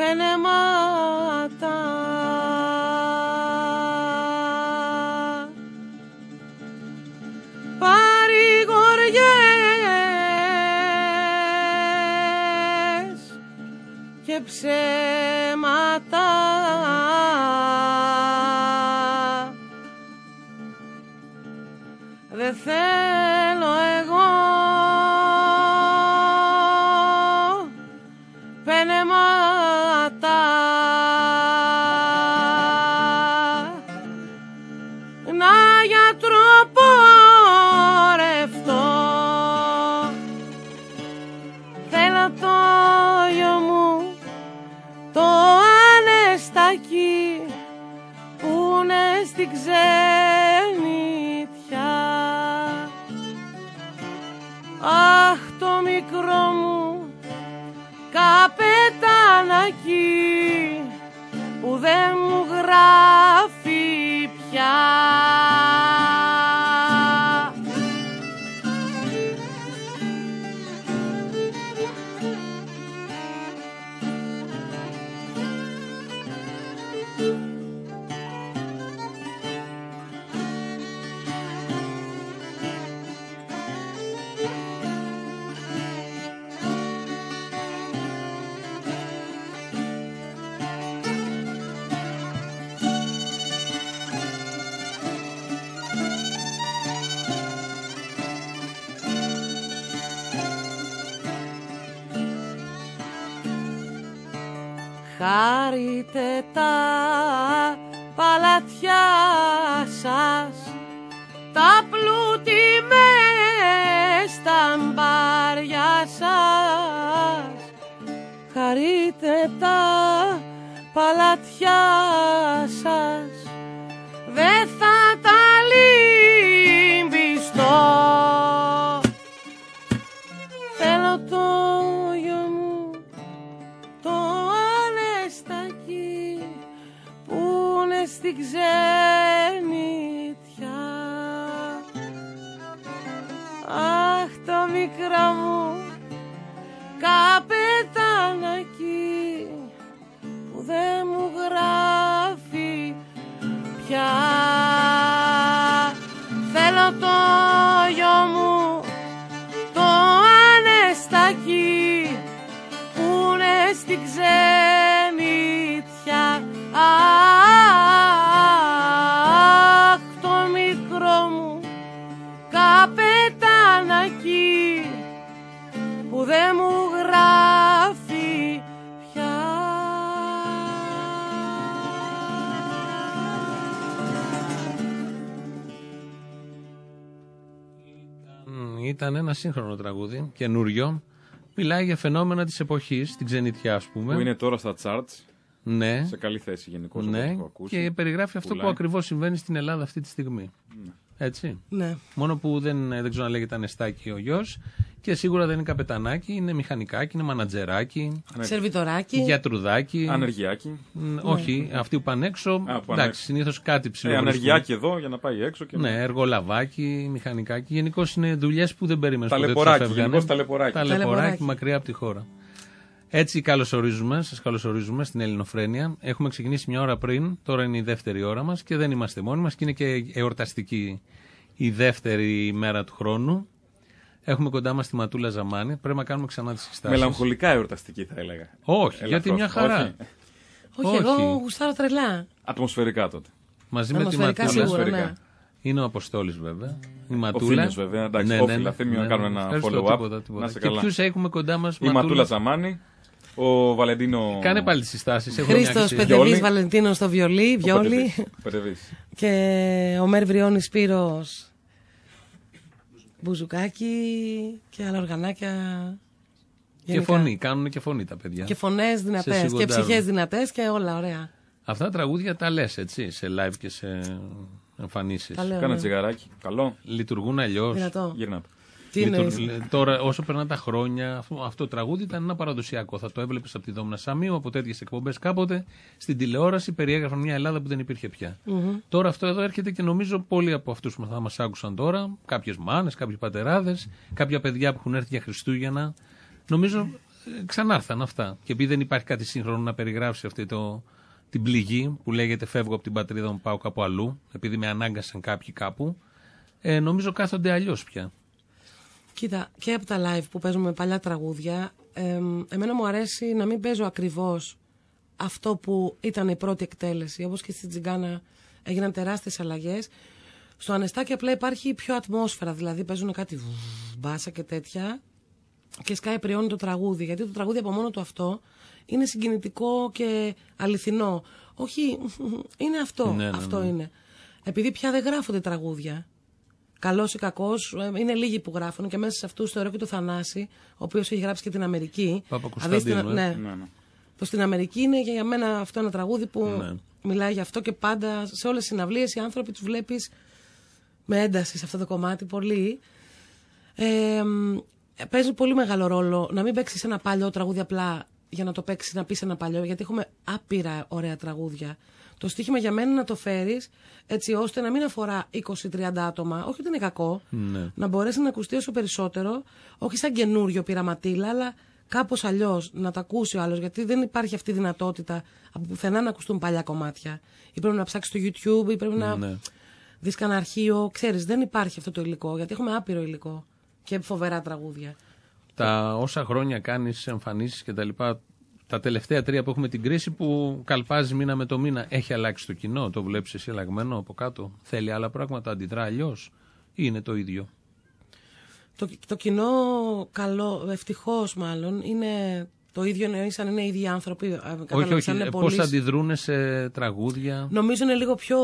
πενεματά. Παρηγοριές και ψέματα, δεν θέλω εγώ πενεματά. Να γιατρό πορευτώ, θέλω το γιο μου το ανεστάκι που είναι στην ξενιτιά. Αχ, το μικρό μου καπετανάκι που δεν μου γράφει πια. Χάρετε τα παλατιά σας, τα πλούτη μες στα μπάρια σας. Χαρείτε τα παλατιά σας, δε θα τα λυμπιστώ. Θέλω το γιο μου το ανεστάκι που είναι στην ξενιτιά. Αχ, το μικρό μου καπετανάκι που δεν μου γράφει πια. Θέλω το γιο μου το ανεστάκι που είναι στην ξενιτιά. Αχ, το μικρό μου καπετανάκι που δεν μου γράφει πια. Ήταν ένα σύγχρονο τραγούδι, καινούριο. Μιλάει για φαινόμενα της εποχής, την ξενιτιά ας πούμε. Που είναι τώρα στα charts. Ναι. Σε καλή θέση γενικώς. Ναι. Και περιγράφει αυτό που ακριβώς συμβαίνει στην Ελλάδα αυτή τη στιγμή. Ναι. Έτσι. Ναι. Μόνο που δεν ξέρω να λέγεται ανεστάκι ο γιος. Και σίγουρα δεν είναι καπετανάκι, είναι μηχανικάκι, είναι μανατζεράκι. Σερβιτοράκι. Γιατρουδάκι. Ανεργιάκι. Όχι, αυτοί που πάνε έξω. Εντάξει, συνήθως κάτι ψηλό. Ανεργιάκι εδώ για να πάει έξω. Και ναι, εργολαβάκι, μηχανικάκι. Γενικώς είναι δουλειές που δεν περίμενες. Ταλαιπωράκι. Ταλαιπωράκι μακριά από τη χώρα. Έτσι σας καλωσορίζουμε στην Ελληνοφρένεια. Έχουμε ξεκινήσει μια ώρα πριν, τώρα είναι η δεύτερη ώρα μας και δεν είμαστε μόνοι μας και είναι και εορταστική η δεύτερη μέρα του χρόνου. Έχουμε κοντά μας τη Ματούλα Ζαμάνη. Πρέπει να κάνουμε ξανά τις συστάσεις. Μελαγχολικά εορταστική θα έλεγα. Όχι, γιατί μια χαρά. Όχι, εγώ γουστάρω τρελά. Ατμοσφαιρικά τότε. Μαζί με τη Ματούλα. Σίγουρα, ναι. Είναι ο Αποστόλης βέβαια. Η Ματούλα. Ο Θήμιος βέβαια. Εντάξει, όφιλα. Θήμιο να κάνουμε ένα follow-up. Και ποιους έχουμε κοντά μας? Η Ματούλα Ζαμάνη. Ο Βαλεντίνο. Κάνε πάλι τις συστάσεις. Χρήστος Πετεβής Βαλεντίνο στο βιολί. Και ο Μέρ Βριώνης Σπύρος μπουζουκάκι και άλλα οργανάκια. Και φωνή, κάνουν και φωνή τα παιδιά. Και φωνές δυνατές και ψυχές δυνατές και όλα ωραία. Αυτά τα τραγούδια τα λες έτσι, σε live και σε εμφανίσεις. Κάνε τσιγαράκι. Καλό. Λειτουργούν αλλιώς. Γυρνάτε. Τώρα, όσο περνάνε τα χρόνια, αυτό το τραγούδι ήταν ένα παραδοσιακό. Θα το έβλεπες από τη Δόμνα Σαμίου, από τέτοιες εκπομπές κάποτε. Στην τηλεόραση περιέγραφαν μια Ελλάδα που δεν υπήρχε πια. Τώρα αυτό εδώ έρχεται και νομίζω πολλοί από αυτούς που θα μας άκουσαν τώρα, κάποιες μάνες, κάποιοι πατεράδες, κάποια παιδιά που έχουν έρθει για Χριστούγεννα, νομίζω ξανάρθαν αυτά. Και επειδή δεν υπάρχει κάτι σύγχρονο να περιγράψει αυτή την πληγή που λέγεται φεύγω από την πατρίδα μου, πάω κάπου αλλού, επειδή με ανάγκασαν κάποιοι κάπου, νομίζω κάθονται αλλιώς πια. Κοίτα, και από τα live που παίζουμε παλιά τραγούδια, εμένα μου αρέσει να μην παίζω ακριβώς αυτό που ήταν η πρώτη εκτέλεση. Όπως και στη Τζιγκάνα έγιναν τεράστιες αλλαγές. Στο Ανεστάκι απλά υπάρχει πιο ατμόσφαιρα, δηλαδή παίζουν κάτι μπάσα και τέτοια και σκάει πριώνει το τραγούδι. Γιατί το τραγούδι από μόνο του αυτό είναι συγκινητικό και αληθινό. Όχι, είναι αυτό. Ναι, αυτό είναι. Επειδή πια δεν γράφονται τραγούδια. Καλός ή κακός, είναι λίγοι που γράφουν και μέσα σε αυτούς θεωρώ και το Θανάση, ο οποίος έχει γράψει και την Αμερική. Παπακουσταντίνου, ναι. Πως στην Αμερική είναι για μένα αυτό ένα τραγούδι που μιλάει για αυτό και πάντα σε όλες τις συναυλίες οι άνθρωποι τους βλέπεις με ένταση σε αυτό το κομμάτι πολύ. Παίζει πολύ μεγάλο ρόλο να μην παίξεις ένα παλιό τραγούδι απλά για να το παίξεις, να πεις ένα παλιό, γιατί έχουμε άπειρα ωραία τραγούδια. Το στοίχημα για μένα είναι να το φέρεις έτσι ώστε να μην αφορά 20-30 άτομα, όχι ότι είναι κακό, να μπορέσει να ακουστεί όσο περισσότερο, όχι σαν καινούριο πειραματίλα, αλλά κάπως αλλιώς να το ακούσει ο άλλος, γιατί δεν υπάρχει αυτή η δυνατότητα από πουθενά να ακουστούν παλιά κομμάτια. Ή πρέπει να ψάξεις στο YouTube, ή πρέπει να δεις κανένα αρχείο. Ξέρεις, δεν υπάρχει αυτό το υλικό, γιατί έχουμε άπειρο υλικό και φοβερά τραγούδια. Τα όσα χρόνια κάνεις εμφανίσεις και τα λοιπά, τα τελευταία 3 που έχουμε την κρίση που καλπάζει μήνα με το μήνα, έχει αλλάξει το κοινό? Το βλέπεις εσύ αλλαγμένο από κάτω? Θέλει άλλα πράγματα, αντιδρά αλλιώς ή είναι το ίδιο? Το κοινό καλό, ευτυχώς μάλλον, είναι το ίδιο, εννοείς σαν είναι οι ίδιοι άνθρωποι. Όχι, πώς αντιδρούν σε τραγούδια? Νομίζω είναι λίγο πιο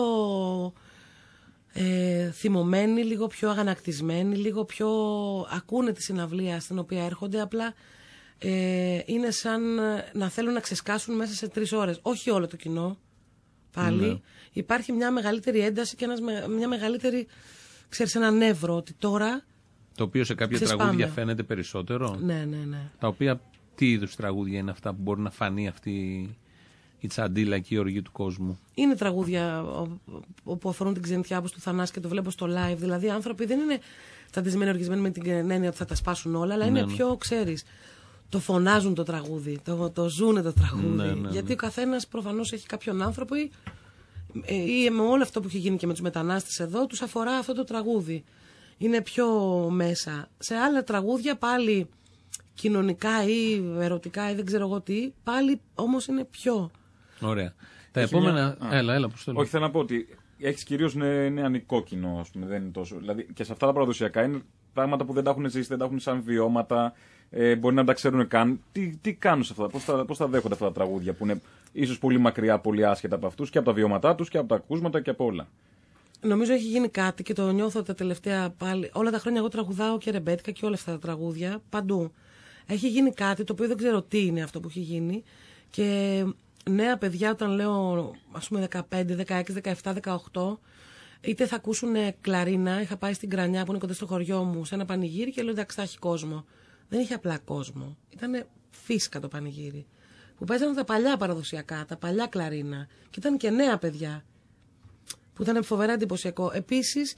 θυμωμένοι, λίγο πιο αγανακτισμένοι, λίγο πιο ακούνε τη συναυλία στην οποία έρχονται, απλά είναι σαν να θέλουν να ξεσκάσουν μέσα σε 3 ώρες. Όχι όλο το κοινό, πάλι. Υπάρχει μια μεγαλύτερη ένταση και μια μεγαλύτερη, ξέρεις, ένα νεύρο ότι τώρα... Το οποίο σε κάποια τραγούδια φαίνεται περισσότερο. Ναι. Τα οποία, τι είδους τραγούδια είναι αυτά που μπορεί να φανεί αυτή η τσαντίλα και η οργή του κόσμου? Είναι τραγούδια που αφορούν την ξενιτιά, όπως του Θανάση, και το βλέπω στο live. Δηλαδή οι άνθρωποι δεν είναι τσαντισμένοι, οργισμένοι με την έννοια ότι θα τα σπάσουν όλα, αλλά είναι πιο, ξέρεις, το φωνάζουν το τραγούδι, το ζούνε το τραγούδι. Γιατί ο καθένας προφανώς έχει κάποιον άνθρωπο ή με όλο αυτό που έχει γίνει και με τους μετανάστες εδώ, τους αφορά αυτό το τραγούδι. Είναι πιο μέσα. Σε άλλα τραγούδια πάλι κοινωνικά ή ερωτικά ή δεν ξέρω εγώ τι, πάλι όμως είναι πιο... Ωραία. Τα επόμενα... Έλα, πώς το λέω. Όχι, θέλω να πω ότι έχεις κυρίως νεανικό κοινό, ας πούμε, δεν είναι τόσο... Δηλαδή και σε αυτά τα παραδοσιακά είναι πράγματα που δεν τα έχουν ζήσει, δεν τα έχουν σαν βιώματα, μπορεί να τα ξέρουν καν. Τι κάνουν σε αυτά, πώς τα δέχονται αυτά τα τραγούδια που είναι ίσως πολύ μακριά, πολύ άσχετα από αυτούς και από τα βιώματά τους και από τα ακούσματα και από όλα? Νομίζω έχει γίνει κάτι και το νιώθω τα τελευταία πάλι. Όλα τα χρόνια εγώ τραγουδάω και ρεμπέτικα και όλα αυτά τα τραγούδια παντού. Έχει γίνει κάτι το οποίο δεν ξέρω τι είναι αυτό που έχει γίνει. Και νέα παιδιά, όταν λέω ας πούμε 15, 16, 17, 18, είτε θα ακούσουν κλαρίνα. Είχα πάει στην Κρανιά που είναι κοντά στο χωριό μου σε ένα πανηγύρι και λέω εντάξει, θα έχει κόσμο. Δεν είχε απλά κόσμο. Ήταν φύσκα το πανηγύρι. Που παίζανε τα παλιά παραδοσιακά, τα παλιά κλαρίνα. Και ήταν και νέα παιδιά, που ήταν φοβερά εντυπωσιακό. Επίσης,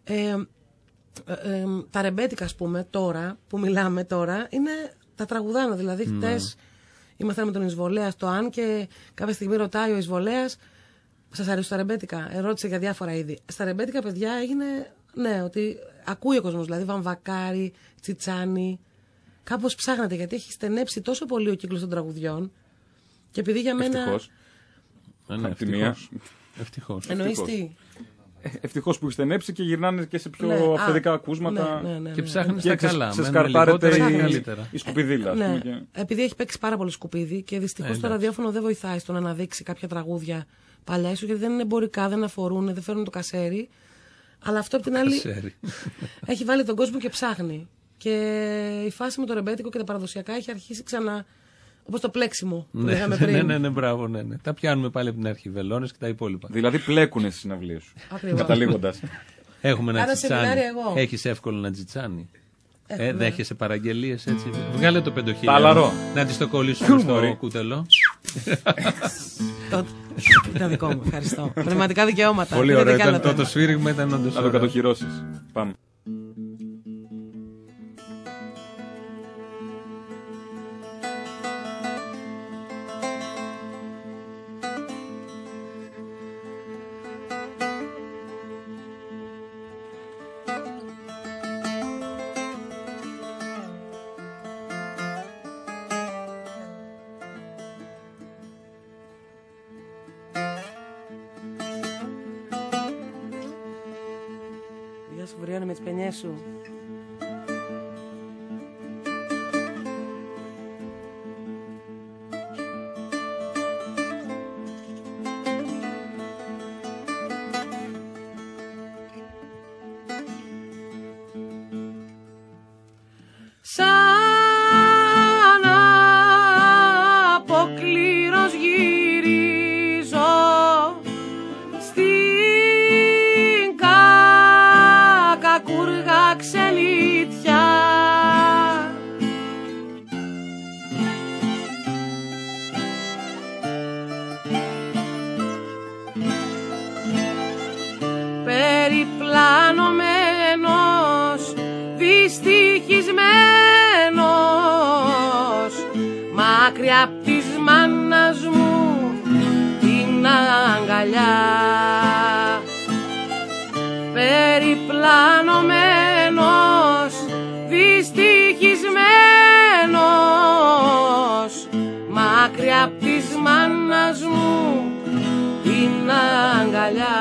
τα ρεμπέτικα, ας πούμε, τώρα, που μιλάμε τώρα, είναι τα τραγουδάνα. Δηλαδή, χτες ήμασταν με τον Εισβολέα στο Αν και κάποια στιγμή ρωτάει ο Εισβολέας, σας αρέσουν τα ρεμπέτικα? Ρώτησε για διάφορα είδη. Στα ρεμπέτικα, παιδιά, έγινε, ναι, ότι ακούει ο κόσμος. Δηλαδή, Βαμβακάρι, Τσιτσάνι. Κάπως ψάχνατε, γιατί έχει στενέψει τόσο πολύ ο κύκλος των τραγουδιών. Και επειδή για μένα. Ευτυχώς. Εννοείς τι? Ευτυχώς που έχει στενέψει και γυρνάνε και σε πιο αυθεντικά ακούσματα. Ναι. Και ψάχνεις τα καλά. Ξεσκαρτάρεται η σκουπιδίλα. Ναι. Επειδή έχει παίξει πάρα πολύ σκουπίδι και δυστυχώς το ραδιόφωνο δεν βοηθάει στο να αναδείξει κάποια τραγούδια παλιά, ίσως γιατί δεν είναι εμπορικά, δεν αφορούν, δεν φέρνουν το κασέρι. Αλλά αυτό απ' την άλλη έχει βάλει τον κόσμο και ψάχνει. Και η φάση με το ρεμπέτικο και τα παραδοσιακά έχει αρχίσει ξανά. Όπως το πλέξιμο που λέγαμε πριν. Ναι, μπράβο, ναι. Τα πιάνουμε πάλι από την αρχή, βελόνες και τα υπόλοιπα. Δηλαδή πλέκουνε στις συναυλίες σου. Ακριβώς. Καταλήγοντας. Έχουμε ένα τσιτσάνι. Έχεις εύκολο να τσιτσάνι? Δέχεσαι παραγγελίες έτσι? Βγάλε το 5.000. Ταλαρό. Να της το κολλήσουμε στο κουτελό. Ήταν δικό μου, ευχαριστώ. Πνευματικά δικαιώματα. Πολύ ωραίο. Το σφύριγμα ήταν όντως ωραίο. Να το κατοχυρώσεις. Πάμε. με τις παινιές σου. Σαν αποκλήρως γυρίζω στην κακούργα ξενιτιά. Περιπλανωμένος, δυστυχισμένος, μακριά απ' της μάνας μου την αγκαλιά. Περιπλανωμένος, δυστυχισμένος, μακριά απ' της μάνας μου την αγκαλιά.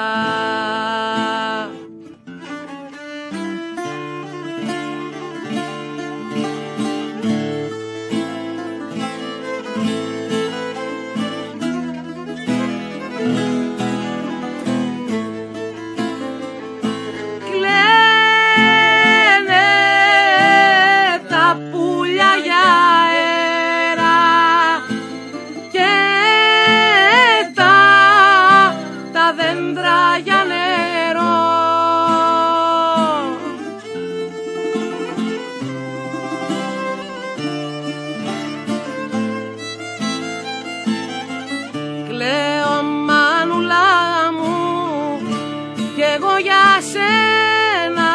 Κλαίω μανούλα μου κι εγώ για σένα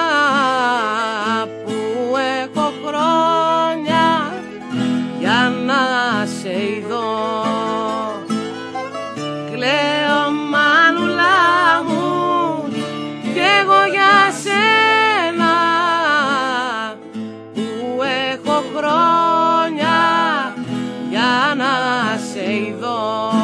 που έχω χρόνια για να σε ειδώ. Κλαίω μανούλα μου κι εγώ για σένα που έχω χρόνια για να σε ειδώ.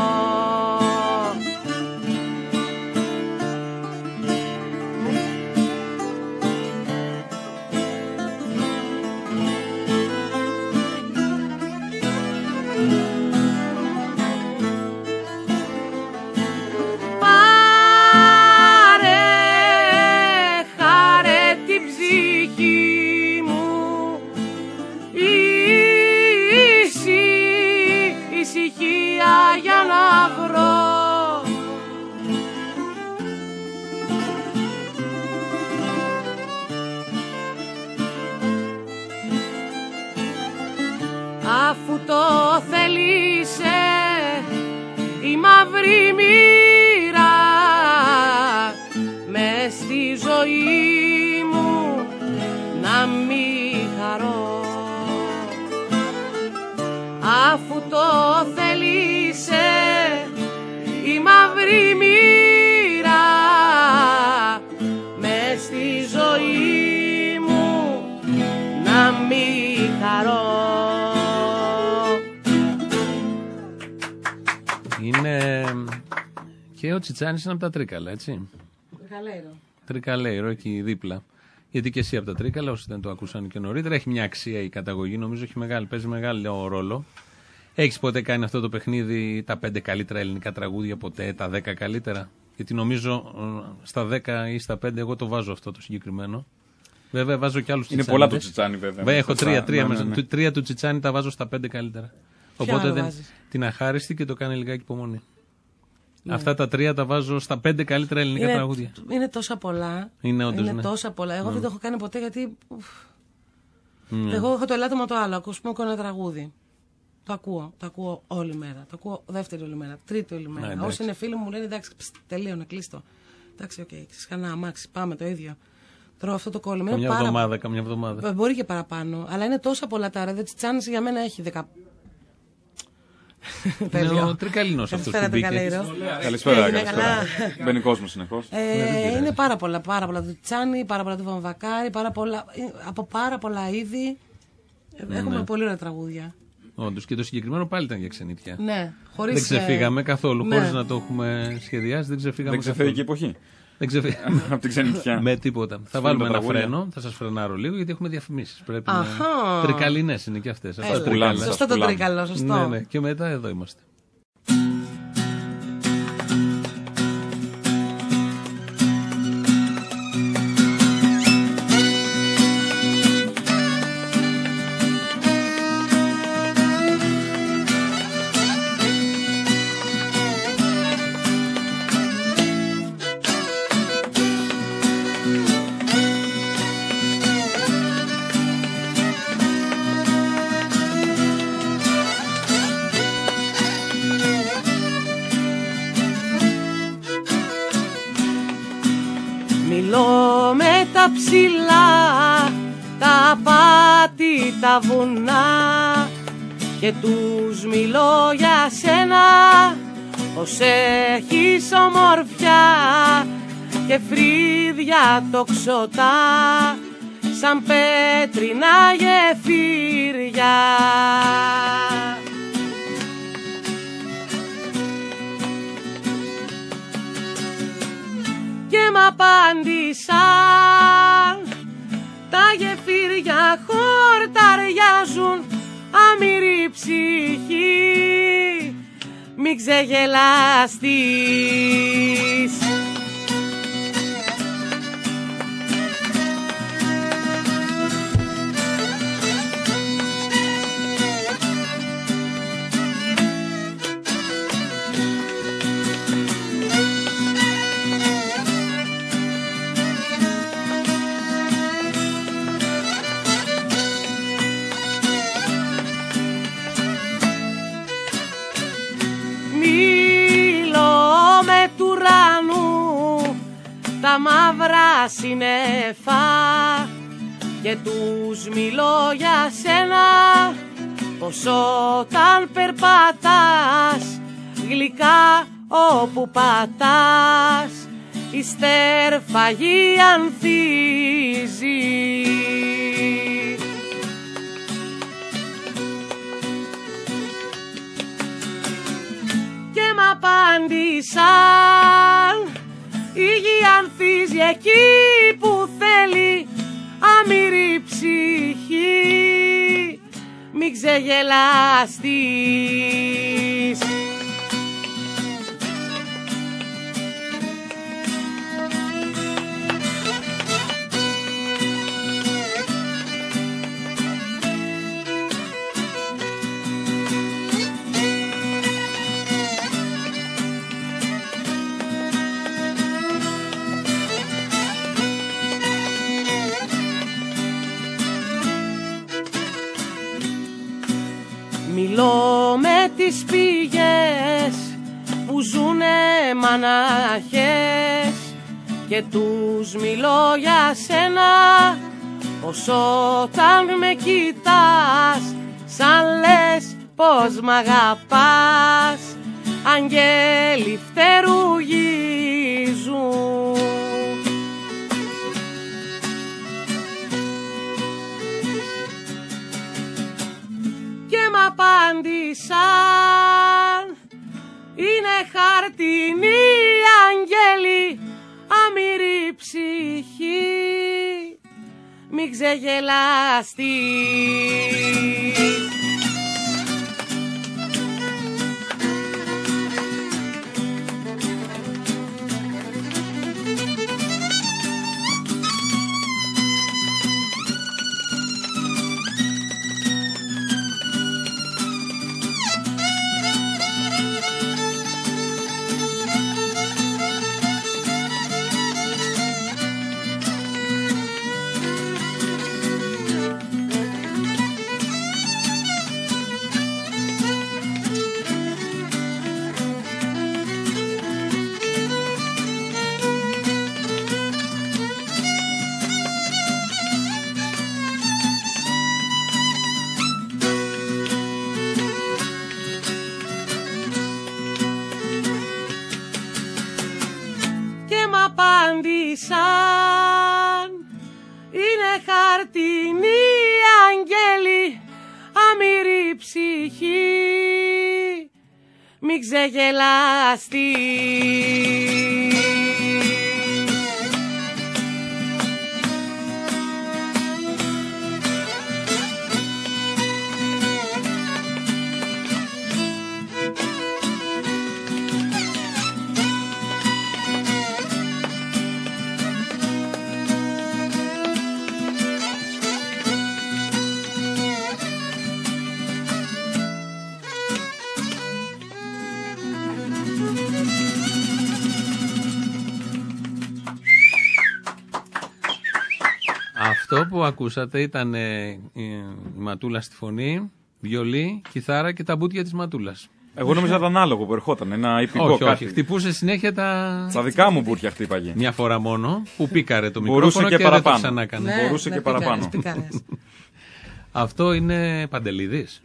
Για να βρω αφού το θέλησε η μαύρη μοίρα μες στη ζωή μου να μη χαρώ. Αφού το θέλησε η μαύρη μοίρα μες στη ζωή μου να μη χαρώ. Είναι και ο Τσιτσάνης είναι από τα Τρίκαλα, έτσι. Τρικαλέιρο εκεί δίπλα. Γιατί και εσύ από τα Τρίκαλα, όσοι δεν το ακούσαν και νωρίτερα, έχει μια αξία η καταγωγή, νομίζω έχει παίζει μεγάλο ρόλο. Έχεις ποτέ κάνει αυτό το παιχνίδι, τα 5 καλύτερα ελληνικά τραγούδια ποτέ, τα 10 καλύτερα? Γιατί νομίζω στα 10 ή στα 5 εγώ το βάζω αυτό το συγκεκριμένο. Βέβαια βάζω και άλλους Τσιτσάνιδες. Είναι πολλά του Τσιτσάνι βέβαια. Έχω τρία του Τσιτσάνι, τα βάζω στα 5 καλύτερα. Οπότε την αχάριστη και το κάνει λιγάκι υπομονή. Ναι. Αυτά τα 3 τα βάζω στα 5 καλύτερα ελληνικά τραγούδια. Είναι τόσα πολλά. Είναι όντως, τόσα πολλά. Εγώ δεν το έχω κάνει ποτέ γιατί. Εγώ έχω το ελάττωμα το άλλο. Ακούσουμε ένα τραγούδι. Το ακούω όλη μέρα. Το ακούω δεύτερη όλη μέρα, τρίτη όλη μέρα. Ναι, όσοι είναι φίλοι μου λένε εντάξει, τελείωνε, κλείστο. Εντάξει, οκ, ξανά αμάξι, πάμε το ίδιο. Τρώω αυτό το κόλλημα. Καμιά εβδομάδα. Μπορεί και παραπάνω, αλλά είναι τόσα πολλά τα ρε. Τσιτσάνης για μένα έχει 10. Είναι ο Τρικαλινός αυτός που μπήκε. Καλησπέρα. Μπαίνει κόσμος συνεχώς. Είναι πάρα πολλά του Τσιτσάνη, πάρα πολλά του Βαμβακάρη, από πάρα πολλά είδη. Έχουμε πολύ ωραία τραγούδια. Όντως, και το συγκεκριμένο πάλι ήταν για ξενιτιά. Ναι, δεν ξεφύγαμε καθόλου, χωρίς να το έχουμε σχεδιάσει. Δεν ξεφύγαμε. Δεν ξεφεύγει η εποχή. Δεν ξεφύγει. Από την ξενιτιά. Με τίποτα. Θα βάλουμε ένα φρένο, θα σας φρενάρω λίγο γιατί έχουμε διαφημίσεις. Πρέπει να. Τρικαλινές είναι και αυτές. Σωστό το τρίκαλο, σωστό. Ναι. Και μετά εδώ είμαστε. Μιλώ με τα ψηλά, τα πάτη, τα βουνά και τους μιλώ για σένα, πως έχεις ομορφιά και φρύδια τοξωτά σαν πέτρινα γεφύρια. Και μ' απάντησαν τα γεφύρια χορταριάζουν, αμυρή ψυχή μη ξεγελαστείς. Τα μαύρα συννεφά και τους μιλώ για σένα, πως όταν περπατάς γλυκά όπου πατάς η στερφαγή ανθίζει. Και μ' απάντησαν η γη ανθίζει εκεί που θέλει, αμυρή ψυχή μη ξεγελαστείς. Μιλώ με τις πηγές που ζουνε μαναχές και τους μιλώ για σένα, πως όταν με κοιτάς σαν λες πως μ' αγαπάς, αγγέλοι φτερουγίζουν. Και μ' απάντησαν είναι χαρτινή αγγέλη, αμυρή ψυχή μη ξεγελαστείς. απάντησαν. Είναι χαρτινή αγγέλη, αμυρή ψυχή, μη ξεγελαστείς. Αυτό που ακούσατε ήταν η Ματούλα στη φωνή, βιολί, κιθάρα και τα μπουτια της Ματούλας. Εγώ νόμιζα ήταν ανάλογο που ερχόταν, ένα υπηκό Όχι, κάτι. όχι, χτυπούσε συνέχεια Στα δικά μου μπουτια χτύπαγε. Μια φορά μόνο που πήκαρε το Μπορούσε μικρόφωνο και και δεν το παραπάνω. ξανά έκανε. Ναι, Μπορούσε και παραπάνω. πικάρες. Αυτό είναι Παντελίδης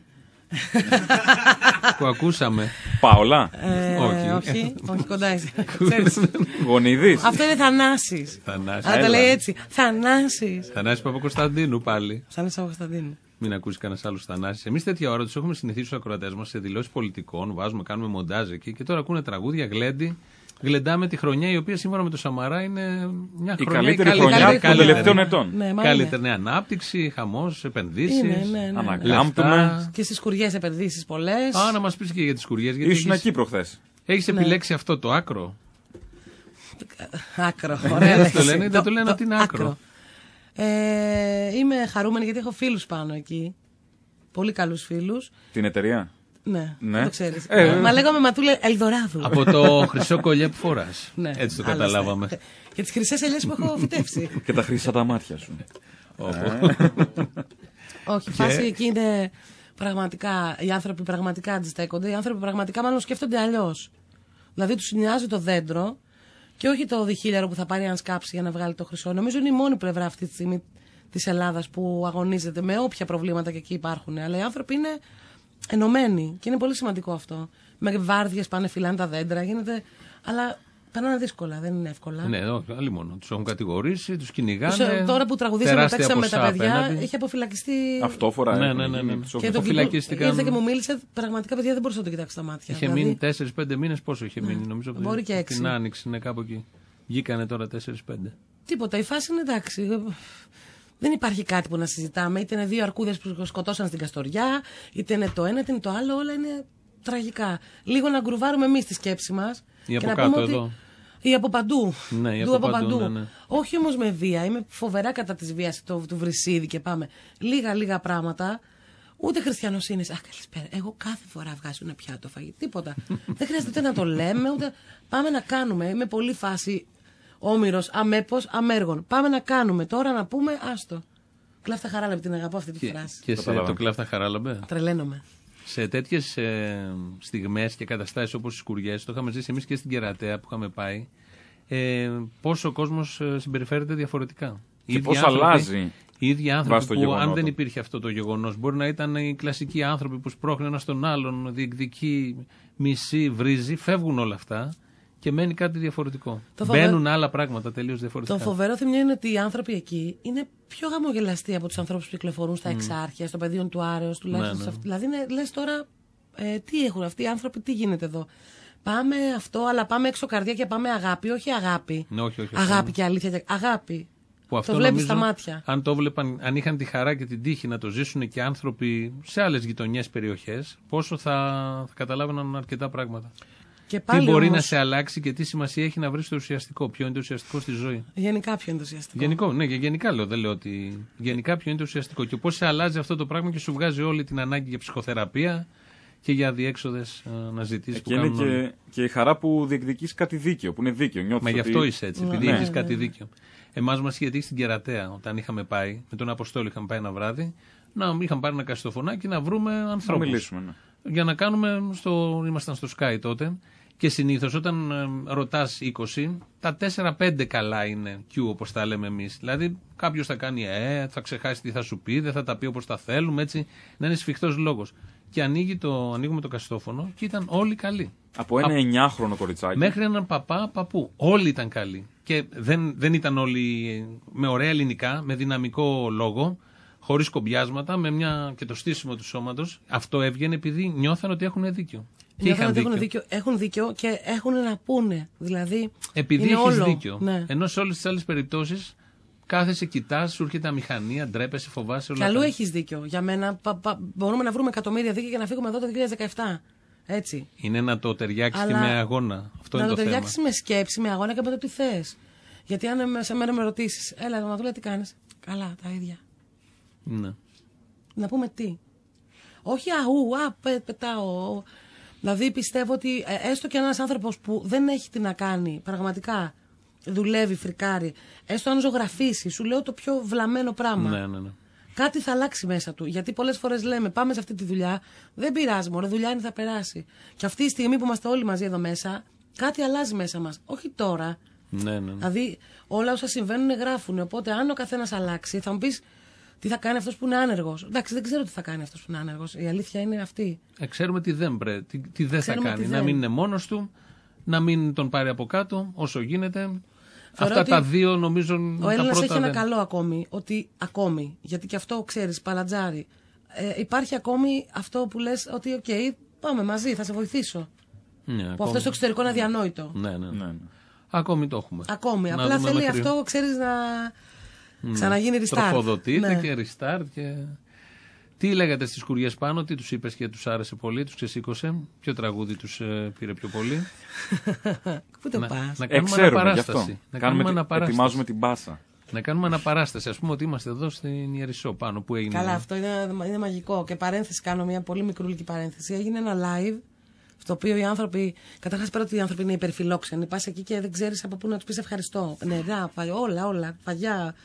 που ακούσαμε. Πάολα. Όχι. όχι, κοντά είσαι. Ξέρεις. Γονίδης. Αυτό είναι Θανάσης. Θανάση. Αλλά τα Έλα. λέει έτσι. Θανάσης. Θανάση Παπακοσταντίνου πάλι. Σαν είσαι ο Κωνσταντίνου. Μην ακούσει κανένα άλλο Θανάση. Εμείς τέτοια ώρα τους έχουμε συνηθίσει στους ακροατές μας σε δηλώσεις πολιτικών. Βάζουμε, κάνουμε μοντάζ εκεί και τώρα ακούνε τραγούδια, γλέντι. Γλεντάμε τη χρονιά η οποία σύμφωνα με το Σαμαρά είναι μια Η χρονιά. καλύτερη χρονιά των τελευταίων ετών. Ναι, μα Καλύτερη είναι ανάπτυξη, χαμός, επενδύσεις. Είναι. Ανακάμπτουμε. Και στις σκουριές επενδύσεις πολλές. Να μας πεις και για τις σκουριές. Ήσουν εκεί προχθές. Έχεις επιλέξει αυτό το άκρο. Άκρο. Ωραία λέξη. το λένε, δεν το λένε ότι είναι άκρο. Είμαι χαρούμενη γιατί έχω φίλους πάνω εκεί. Πολύ καλούς φίλους. Την εταιρεία. Ναι, Ναι. δεν το ξέρεις. Ε, Μα λέγαμε Ματούλα Ελδοράδου. Από το χρυσό κολλιέ που φοράς. Ναι, Έτσι το άλλωστε. καταλάβαμε. Και τις χρυσές ελιές που έχω φυτέψει. Και τα χρυσά τα μάτια σου. Όχι, η φάση εκεί είναι πραγματικά. Οι άνθρωποι πραγματικά αντιστέκονται. Οι άνθρωποι πραγματικά μάλλον σκέφτονται αλλιώς. Δηλαδή τους νοιάζει το δέντρο και όχι το διχίλιαρο που θα πάρει αν σκάψει για να βγάλει το χρυσό. Νομίζω είναι η μόνη πλευρά αυτή τη στιγμή της Ελλάδας που αγωνίζεται με όποια προβλήματα και εκεί υπάρχουν. Αλλά οι άνθρωποι είναι ενωμένοι και είναι πολύ σημαντικό αυτό. Με βάρδιες πάνε, φυλάνε τα δέντρα, γίνεται. Αλλά περνάνε δύσκολα, δεν είναι εύκολα. Ναι, όχι, άλλη μόνο. Τους έχουν κατηγορήσει, τους κυνηγάνε. Τώρα που τραγουδήσαμε, τεράστια παίξαμε με τα ποσά παιδιά, απέναντι. έχει αποφυλακιστεί. Αυτό φοράει. Ναι. Και τον Φυλακίστηκαν. ήρθε και μου μίλησε, πραγματικά παιδιά δεν μπορούσα να το κοιτάξει στα μάτια. Είχε Δηλαδή, μείνει 4-5 μήνες, πόσο είχε μείνει, νομίζω. Μπορεί και 6. Την άνοιξη είναι κάπου εκεί. Βγήκανε τώρα 4-5. Τίποτα, η φάση είναι εντάξει. Δεν υπάρχει κάτι που να συζητάμε. Είτε είναι δύο αρκούδες που σκοτώσαν στην Καστοριά, είτε είναι το ένα, είτε είναι το άλλο. Όλα είναι τραγικά. Λίγο να γκρουβάρουμε εμείς τη σκέψη μας. Ή από να κάτω πούμε εδώ. ότι. Ή από παντού. Ναι, ή Ντου από παντού, ναι. Όχι όμως με βία. Είμαι φοβερά κατά της βίας του Βρυσίδη και πάμε. Λίγα πράγματα. Ούτε χριστιανός είναι. Αχ, καλησπέρα. Εγώ κάθε φορά βγάζω ένα πιάτο φαγητό. Τίποτα. Δεν χρειάζεται ούτε να το λέμε, ούτε. Πάμε να κάνουμε. Είμαι πολύ φάση όμηρος, αμέπος, αμέργων. Πάμε να κάνουμε. Τώρα να πούμε, άστο. Κλάφτα Χαράλαμπε, την αγαπώ αυτή τη φράση. Και σε το Κλάφτα Χαράλαμπε. Τρελαίνομαι. Σε τέτοιες στιγμές και καταστάσεις όπως οι σκουριές, το είχαμε ζήσει εμείς και στην Κερατέα που είχαμε πάει, πόσο ο κόσμος συμπεριφέρεται διαφορετικά. Και πώς αλλάζει. Οι ίδιοι άνθρωποι που γεγονότο. αν δεν υπήρχε αυτό το γεγονός, μπορεί να ήταν οι κλασικοί άνθρωποι που σπρώχνουν ένα τον άλλον, διεκδικεί, μισεί, βρίζει, φεύγουν όλα αυτά και μένει κάτι διαφορετικό. Μπαίνουν άλλα πράγματα τελείως διαφορετικά. Το φοβερό θυμιό είναι ότι οι άνθρωποι εκεί είναι πιο χαμογελαστοί από τους ανθρώπους που κυκλοφορούν στα εξάρχεια, στο πεδίο του Άρεως, τουλάχιστον. Ναι. Δηλαδή, λες τώρα, τι έχουν αυτοί οι άνθρωποι, τι γίνεται εδώ. Πάμε αυτό, αλλά πάμε έξω καρδιά και πάμε αγάπη, όχι αγάπη. Ναι, όχι, αγάπη και αλήθεια. Και αγάπη. Που αυτό το βλέπεις νομίζω, στα μάτια. Αν το βλέπαν, αν είχαν τη χαρά και την τύχη να το ζήσουν και άνθρωποι σε άλλες γειτονιές περιοχές, πόσο θα καταλάβαιναν αρκετά πράγματα. Και πάλι τι μπορεί όμως, να σε αλλάξει και τι σημασία έχει να βρεις το ουσιαστικό. Ποιο είναι το ουσιαστικό στη ζωή. Γενικά ποιο είναι το ουσιαστικό. Γενικό, ναι, και γενικά λέω. Δεν λέω ότι. Γενικά ποιο είναι το ουσιαστικό. Και πώς σε αλλάζει αυτό το πράγμα και σου βγάζει όλη την ανάγκη για ψυχοθεραπεία και για διέξοδες να ζητήσεις. Και είναι και η χαρά που διεκδικείς κάτι δίκαιο, που είναι δίκαιο. Νιώθεις Μα γι' αυτό είσαι έτσι, επειδή Ναι. έχεις κάτι δίκιο. Εμάς μας είχε τύχει στην Κερατέα, όταν είχαμε πάει, με τον Αποστόλη είχαμε πάει ένα βράδυ, να είχαμε πάρει ένα καστοφωνάκι να βρούμε ανθρώπους. Να μιλήσουμε, ναι. Για να κάνουμε, ήμασταν στο Sky τότε, και συνήθως όταν ρωτάς 20, τα 4-5 καλά είναι Q όπως τα λέμε εμείς. Δηλαδή κάποιος θα κάνει θα ξεχάσει τι θα σου πει, δεν θα τα πει όπως τα θέλουμε, έτσι, να είναι σφιχτός λόγος. Και ανοίγουμε το καστόφωνο και ήταν όλοι καλοί. Από ένα 9χρονο κοριτσάκι. Μέχρι έναν παππού. Όλοι ήταν καλοί. Και δεν ήταν όλοι με ωραία ελληνικά, με δυναμικό λόγο, χωρίς κομπιάσματα, και το στήσιμο του σώματος. Αυτό έβγαινε επειδή νιώθαν ότι έχουν δίκιο. Και είχαν δίκιο. Έχουν δίκιο και έχουν να πούνε. Δηλαδή. Επειδή είναι έχεις όλο. δίκιο. Ναι. Ενώ σε όλες τις άλλες περιπτώσεις κάθεσαι, κοιτάς, σου έρχεται αμηχανία, ντρέπεσαι, φοβάσαι όλα Κι αλλού αυτά. έχεις δίκιο. Για μένα μπορούμε να βρούμε εκατομμύρια δίκαια και να φύγουμε εδώ το 2017. Έτσι. Είναι να το ταιριάξεις και Αλλά με αγώνα. Αυτό να είναι το το θέμα. ταιριάξεις με σκέψη, με αγώνα και με το τι θες. Γιατί αν σε μέρα με ρωτήσεις, έλα, Ματούλα, τι κάνεις. Καλά, τα ίδια. Ναι. Να πούμε τι. Όχι πετάω. Δηλαδή πιστεύω ότι έστω και ένας άνθρωπος που δεν έχει τι να κάνει πραγματικά δουλεύει, φρικάρει, έστω αν ζωγραφίσει, σου λέω το πιο βλαμμένο πράγμα. Ναι. Κάτι θα αλλάξει μέσα του. Γιατί πολλές φορές λέμε, πάμε σε αυτή τη δουλειά, δεν πειράζει, μωρέ, δουλειά είναι, θα περάσει. Και αυτή τη στιγμή που είμαστε όλοι μαζί εδώ μέσα, κάτι αλλάζει μέσα μας. Όχι τώρα. Ναι. Δηλαδή, όλα όσα συμβαίνουν γράφουν. Οπότε, αν ο καθένας αλλάξει, θα μου πεις τι θα κάνει αυτός που είναι άνεργος. Εντάξει, δεν ξέρω τι θα κάνει αυτός που είναι άνεργος. Η αλήθεια είναι αυτή. Ξέρουμε τι δεν πρέπει, τι δεν θα κάνει. Να μην είναι μόνος του, να μην τον πάρει από κάτω όσο γίνεται. Αυτά τα δύο νομίζω. Ο Έλληνας έχει ένα καλό ακόμη. Ότι ακόμη, γιατί και αυτό ξέρεις, παλατζάρι. Υπάρχει ακόμη αυτό που λες ότι, οκ, πάμε μαζί, θα σε βοηθήσω. Ναι, που αυτό στο εξωτερικό είναι αδιανόητο. Ναι. Ακόμη το έχουμε. Ακόμη. Απλά θέλει αυτό, ξέρεις, να ξαναγίνει restart. Τροφοδοτείται και restart. Και... Τι λέγατε στις κουριές πάνω, τι τους είπες και τους άρεσε πολύ, τους ξεσήκωσε, ποιο τραγούδι τους πήρε πιο πολύ. Πού το πας? Να κάνουμε αναπαράσταση. Ετοιμάζουμε την μπάσα. Να κάνουμε αναπαράσταση. Ας πούμε ότι είμαστε εδώ στην Ιερισσό πάνω που έγινε. Καλά, αυτό είναι μαγικό. Και παρένθεση, κάνω μια πολύ μικρούλικη παρένθεση. Έγινε ένα live, στο οποίο οι άνθρωποι. Καταρχάς, πέρα ότι οι άνθρωποι είναι υπερφιλόξενοι. Πας εκεί και δεν ξέρεις από πού να τους πεις ευχαριστώ. Νερά, όλα, φαγιά.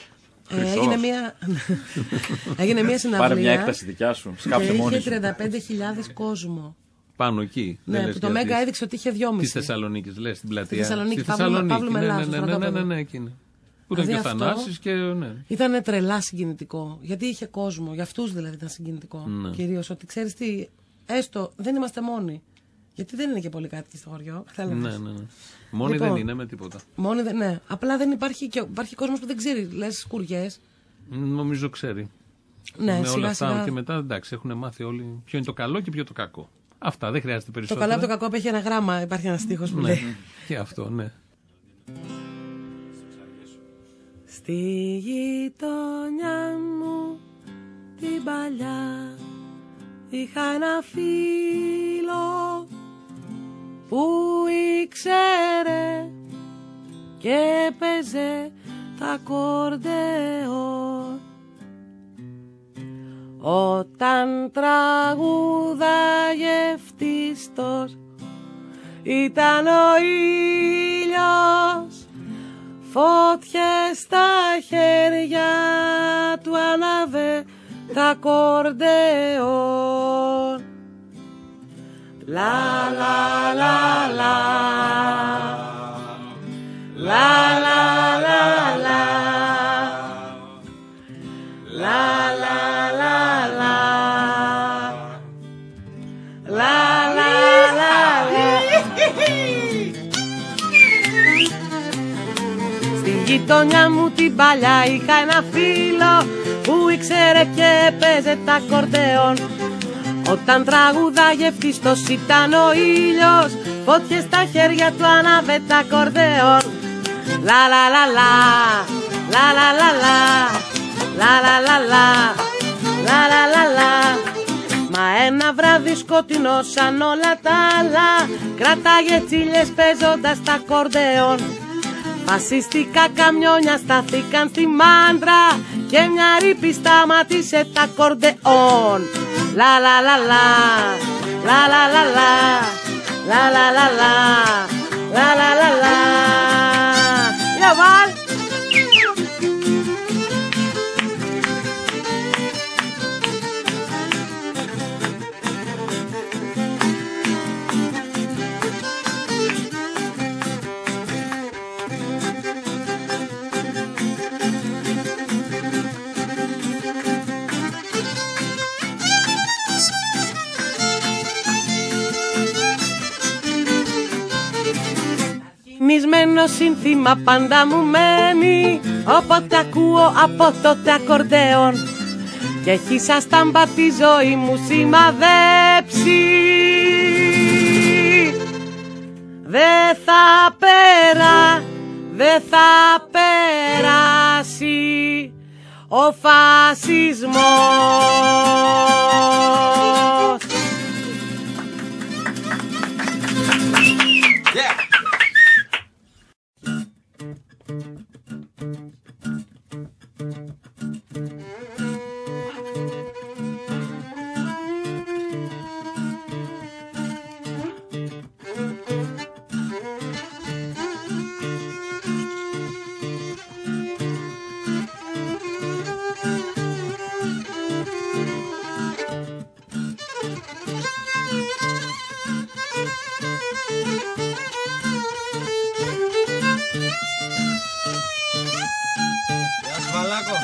Έγινε μια συναυλία. Πάρε μια έκταση δικιά σου. Σκάψε μόνη σου. Είχε 35.000 κόσμο. Πάνω εκεί. Ναι, που το Μέγκα έδειξε ότι είχε 2,5. Τη Θεσσαλονίκη, λες, στην πλατεία. Στη Θεσσαλονίκη, Παύλου Μελάζου. Ναι, εκείνη. Που ήταν και ο Θανάσης και. Ναι. Ήταν τρελά συγκινητικό. Γιατί είχε κόσμο. Για αυτούς δηλαδή ήταν συγκινητικό. Ναι. Κυρίως ότι ξέρεις τι, έστω δεν είμαστε μόνοι. Γιατί δεν είναι και πολύ κάτοικοι στο χωριό. Ναι. Μόνοι λοιπόν, δεν είναι με τίποτα. Ναι. Απλά δεν υπάρχει κόσμος που δεν ξέρει. Λες κουριές. Νομίζω ξέρει. Ναι, με όλα αυτά σιγά. και μετά εντάξει, έχουν μάθει όλοι ποιο είναι το καλό και ποιο το κακό. Αυτά δεν χρειάζεται περισσότερο. Το καλό από το κακό έχει ένα γράμμα. Υπάρχει ένα στίχος που λέει. Και αυτό, ναι. Στη γειτονιά μου την παλιά είχα ένα φίλο που ήξερε και παίζε τα ακορντεόν. Όταν τραγούδαγε φτίστος ήταν ο ήλιος, φώτιες στα χέρια του άναβε τα ακορντεόν. Λα λα λα λα, λα λα λα λα, λα λα λα λα, λα λα λα λα. Στη γειτονιά μου την παλιά είχα ένα φίλο που ήξερε και παίζε τα ακορντεόν. Όταν τραγούδαγε φτίστος ήταν ο ήλιος, φώτιες στα χέρια του άναβε τα ακορντεόν. Λα λα λα λα, λα λα λα λα, λα λα λα λα, λα λα λα λα. Μα ένα βράδυ σκοτεινό σαν όλα τα άλλα κράταγε τσίλιες παίζοντας τα ακορντεόν. Φασιστικά καμιόνια στάθηκαν στη μάντρα και μια ρήπη σταμάτησε τα ακορντεόν. Λα λα λα λα, λα λα λα λα, λα λα λα λα, λα λα λα λα. Για βάλ! Μισμένο σύνθημα πάντα μου μένει, όποτε ακούω από τότε ακορντεόν. Και έχει σαν στάμπα τη ζωή μου σημαδέψει. Δεν θα περάσει ο φασισμός. Ασφαλάκο.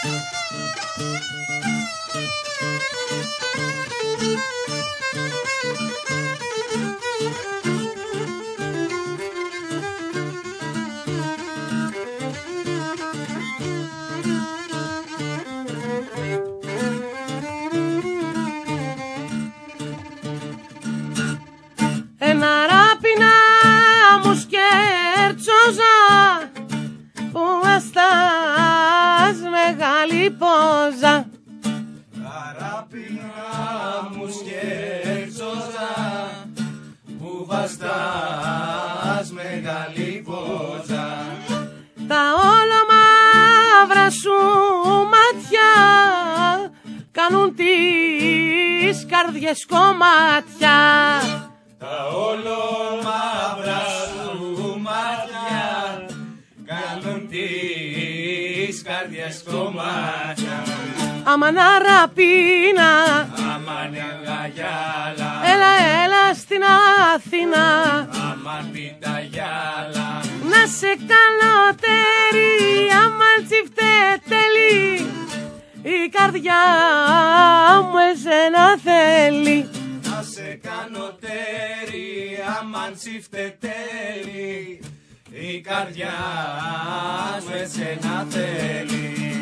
Ένα ράπινα μου σκέρτσοζα που βαστάς μεγάλη πόζα. Ράπινα μου σκέρτσοζα που βαστάς μεγάλη πόζα. Τα όλο μαύρα σου μάτια κάνουν τις καρδιές κομμάτια. Τα όλο μαύρα σου μάτια κάνουν τις καρδιές κομμάτια. Αμαν αραπίνα, Αμάν γαγιάλα, έλα έλα στην Αθήνα, αμάν πίτα γιάλα. να σε κάνω τέρι, αμαν τσιφτετέλη, η καρδιά μου εσένα θέλει. Να σε κάνω τέρι, αμάν τσιφτετέλη, η καρδιά μου εσένα θέλει.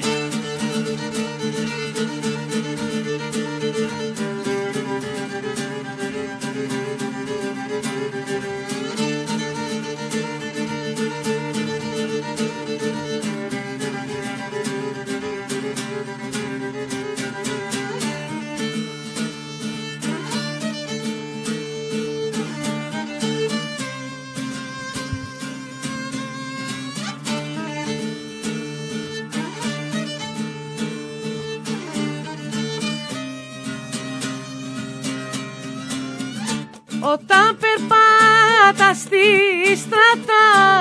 Όταν περπάτα στη στρατά,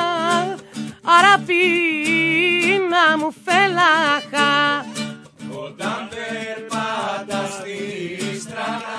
αραπίνα μου φέλαχα. Όταν περπάτα στη στρατά,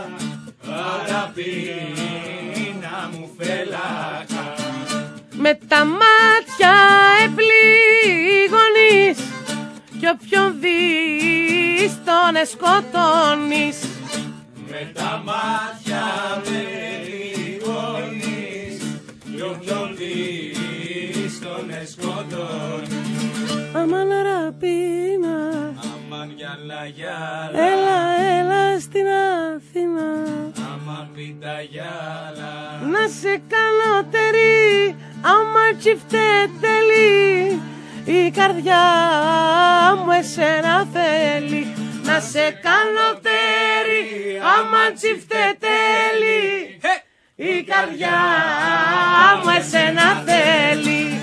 αραπίνα μου φέλαχα. Με τα μάτια επλήγωνεις κι όποιον δεις τον σκοτώνεις. Με τα μάτια με λιγώνεις κι όποιον δεις τον σκοτώνεις. Αμάν αραπίνα, Αμάν γιάλα γιάλα, έλα έλα στην Αθήνα, αμάν πίτα γιάλα. να σε κάνω τερί, αμάν τσιφτετέλη, η καρδιά μου εσένα θέλει. Να σε κάνω τέρι, άμα τσιφτετέλη, η καρδιά μου εσένα θέλει.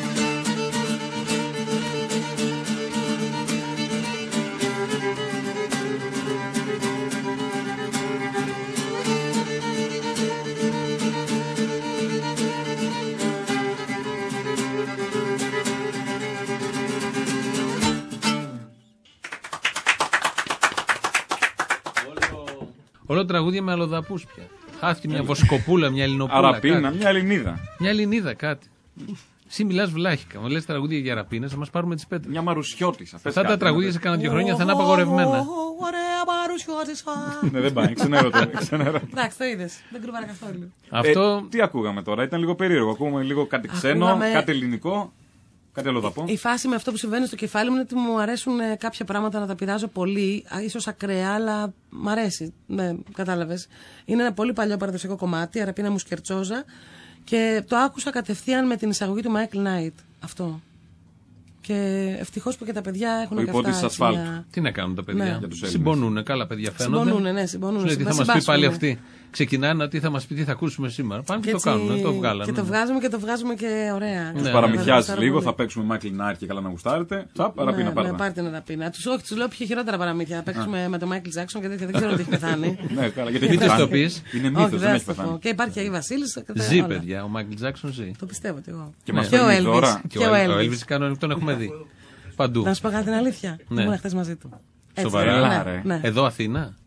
Όλο τραγούδια με αλλοδαπούς πια. Χάθηκε μια βοσκοπούλα, μια ελληνοπούλα. Αραπίνα, κάτι. μια Ελληνίδα. Μια Ελληνίδα, κάτι. Εσύ μιλάς βλάχικα. Μου λες τραγούδια για ραπίνες, θα μας πάρουμε τις πέτρες. Μια Μαρουσιώτης. Αυτά τα τραγούδια σε κάνα 2 χρόνια θα είναι απαγορευμένα. Ναι, δεν πάει, ξενέρω. Εντάξει, το είδες. Δεν κρούβαρα καθόλου. Αυτό. Τι ακούγαμε τώρα, ήταν λίγο περίεργο. Ακούμε λίγο κάτι ξένο, κάτι ελληνικό, κάτι αλλοδαπό. Η φάση με αυτό που συμβαίνει στο κεφάλι μου είναι ότι μου αρέσουν κάποια πράγματα να τα πειράζω πολύ, ίσως ακραία, αλλά μ' αρέσει. Ναι, κατάλαβες. Είναι ένα πολύ παλιό παραδοσιακό κομμάτι, Αραπίνα μου σκερτσόζα, και το άκουσα κατευθείαν με την εισαγωγή του Michael Knight. Αυτό. Και ευτυχώς που και τα παιδιά έχουν Ο υπότιτλος ασφάλτου. Τι να κάνουν τα παιδιά. Ναι. Για τους Έλληνες. Συμφωνούν, καλά παιδιά φαίνονται. Συμφωνούν, ναι, συμφωνούν. Σου λέει τι θα μας πει πάλι αυτή. Ξεκινάνε τι θα μας πει, τι θα ακούσουμε σήμερα. Πάνε και το κάνουν, το βγάλανε. Και το βγάζουμε και ωραία. Τους Ναι, παραμυθιάζει ναι, λίγο, ναι. θα παίξουμε Michael Knight και καλά να γουστάρετε. Τσαπ, Αραπίνα, Ναι, πάρτε. πάρτε την Αραπίνα. Όχι, τους λέω πιο χειρότερα παραμύθια. Να παίξουμε με τον Michael Jackson και τέτοια. Δεν ξέρω τι έχει πεθάνει. Ναι, καλά, γιατί Μην έχει το πεθάνει. πεις. Είναι Όχι, μύθος, δεν δεν έχει θα το πω. πεθάνει. Και υπάρχει και η Βασίλισσα. Ζει, παιδιά. Ο Μάικλ Τζάκσον ζει. Το πιστεύω κι εγώ. Και μας Και ο φέρνει Elvis. τώρα. Και Και ο ο Elvis. Elvis κανονικά τον έχουμε δει. Παντού. Να σου πω κάτι την αλήθεια. Ναι. Ήμουν χθες μαζί του. Έτσι, Σοβαρά. ναι, Έλα, ρε. ναι. Εδώ Αθήνα.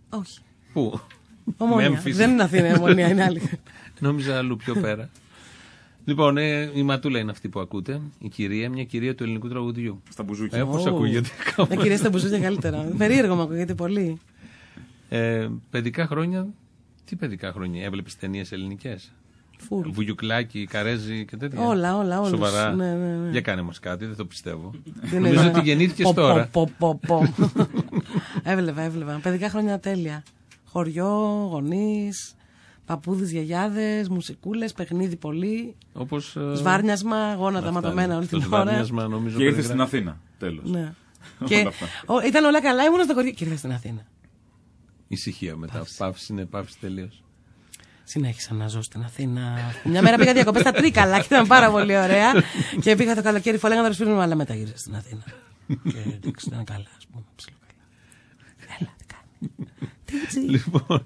Όχι. Πού? Ομόνια. Δεν είναι Αθήνα, η Ομόνια είναι άλλη. Νόμιζα αλλού πιο πέρα. Λοιπόν, η Ματούλα είναι αυτή που ακούτε. Η κυρία, μια κυρία του ελληνικού τραγουδιού. Στα μπουζούκια. Πώς ακούγεται. Μια κυρία στα μπουζούκια καλύτερα. Περίεργο μου ακούγεται πολύ. Παιδικά χρόνια. Τι παιδικά χρόνια? Έβλεπες ταινίες ελληνικές? Φουλ. Βουγιουκλάκι, Καρέζι και τέτοια. Όλα. Σοβαρά. Ναι. Για κάνε μας κάτι, δεν το πιστεύω. Δεν Νομίζω είναι. ότι γεννήθηκες τώρα. Έβλεπα. Παιδικά χρόνια τέλεια. Χωριό, γονείς, παππούδες, γιαγιάδες, μουσικούλες, παιχνίδι πολύ. Όπως. Σβάρνιασμα, γόνατα ματωμένα όλη την ώρα. Σβάρνιασμα, νομίζω. Και ήρθε στην Αθήνα. Τέλος. Ναι. Και ήταν όλα καλά, ήμουν στο χωριό και ήρθα στην Αθήνα. Ησυχία μετά. Παύση τελείως. Συνέχισα να ζω στην Αθήνα. Μια μέρα πήγα διακοπές στα Τρίκαλα και ήταν πάρα πολύ ωραία. Και πήγα το καλοκαίρι, φολέγα να το μου, αλλά μετά γύρισα στην Αθήνα. Και εντάξει, ήταν καλά, ας πούμε. Ψιλοκαλά. Έλα, τι κάνει. Λοιπόν.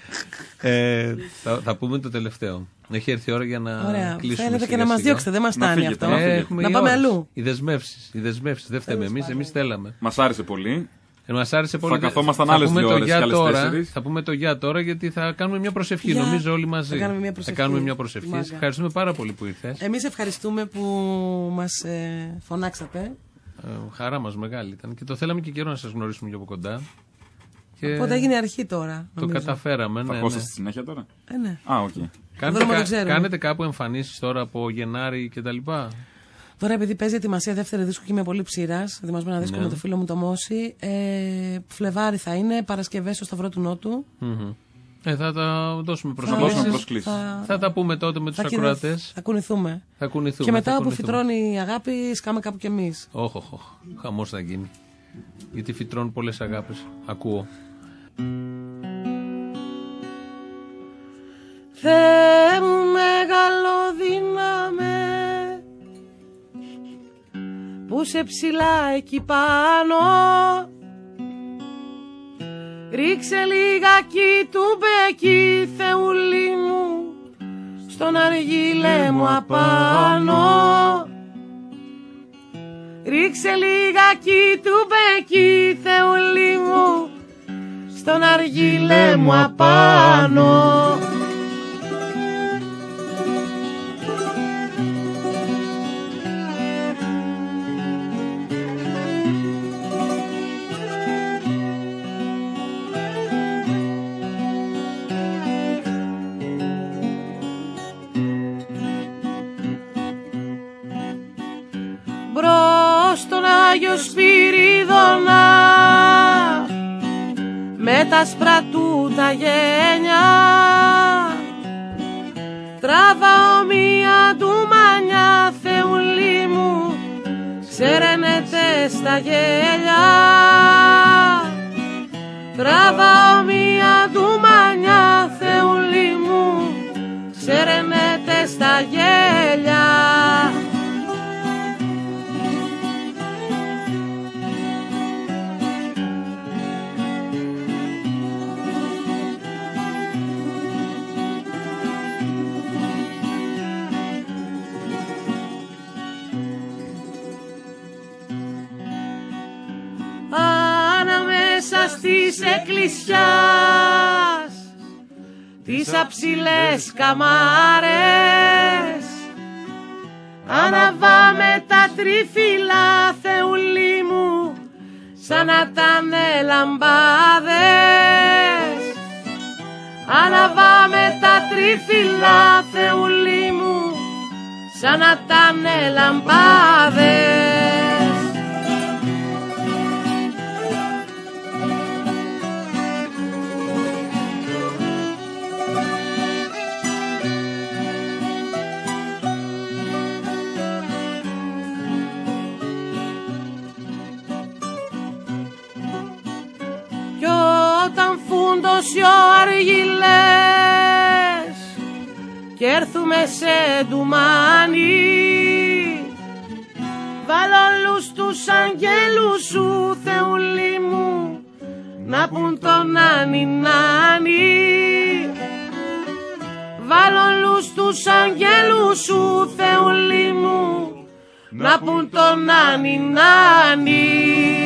Θα πούμε το τελευταίο. Έχει έρθει η ώρα για να κλείσουμε. Θέλετε και να μας διώξετε, δεν μας φτάνει αυτό. Να πάμε αλλού. Οι δεσμεύσεις. Δεν φταίμε εμείς θέλαμε. Μας άρεσε πολύ. Μας άρεσε πολύ. Θα καθόμασταν άλλες 2 ώρες, άλλες 4. Θα πούμε το για τώρα, γιατί θα κάνουμε μια προσευχή. Νομίζω όλοι μαζί. Θα κάνουμε μια προσευχή. Ευχαριστούμε πάρα πολύ που ήρθες. Εμείς ευχαριστούμε που μας φωνάξατε. Χαρά μας μεγάλη ήταν. Και το θέλαμε και καιρό να σας γνωρίσουμε πιο από κοντά. Οπότε έγινε αρχή τώρα. Το καταφέραμε. Θα ακούσετε στη συνέχεια τώρα? Ναι. Α, οκ. Κάνετε κάπου εμφανίσεις τώρα από Γενάρη κτλ? Τώρα, επειδή παίζει ετοιμασία δεύτερη δίσκο και είμαι πολύ ψήρας, ετοιμάζουμε ένα δίσκο με το φίλο μου το Μόση. Φλεβάρι θα είναι, Παρασκευές στο Σταυρό του Νότου. Θα τα δώσουμε προσκλήσεις. Θα τα πούμε τότε με τους ακροατές. Θα κουνηθούμε. Και μετά που φυτρώνει η αγάπη, σκάμε κάπου κι εμείς. Όχι. Χαμός θα γίνει. Γιατί φυτρώνουν πολλές αγάπες. Ακούω. Θεέ μου μεγαλοδύναμε, που σε ψηλά εκεί πάνω, ρίξε λιγάκι του μπέκι, Θεούλη μου, στον αργύλε μου απάνω. Ρίξε λιγάκι του μπέκι, Θεούλη μου, στον αργύλε μου απάνω. Στον Άγιο Σπυρίδωνα, με τα σπρατού τα γένια, τράβαω μία ντουμανιά, Θεούλη μου, ξερενέται στα γέλια. Τράβαω μία ντουμανιά, Θεούλη μου, ξερενέται στα γέλια. Της εκκλησιάς, τις αψηλές καμάρες, αναβάμε τα τριφύλλα, Θεούλη μου, σαν να τανε λαμπάδες. Αναβάμε τα τριφύλλα, Θεούλη μου, σαν να τανε λαμπάδες. Φούντος ο αργυλές κι έρθουμε σε ντουμάνι, βάλω όλους τους αγγέλους σου, Θεούλη μου, να πουν τον νάνι νάνι. Βάλω όλους τους αγγέλους σου, Θεούλη μου, να πουν τον νάνι νάνι.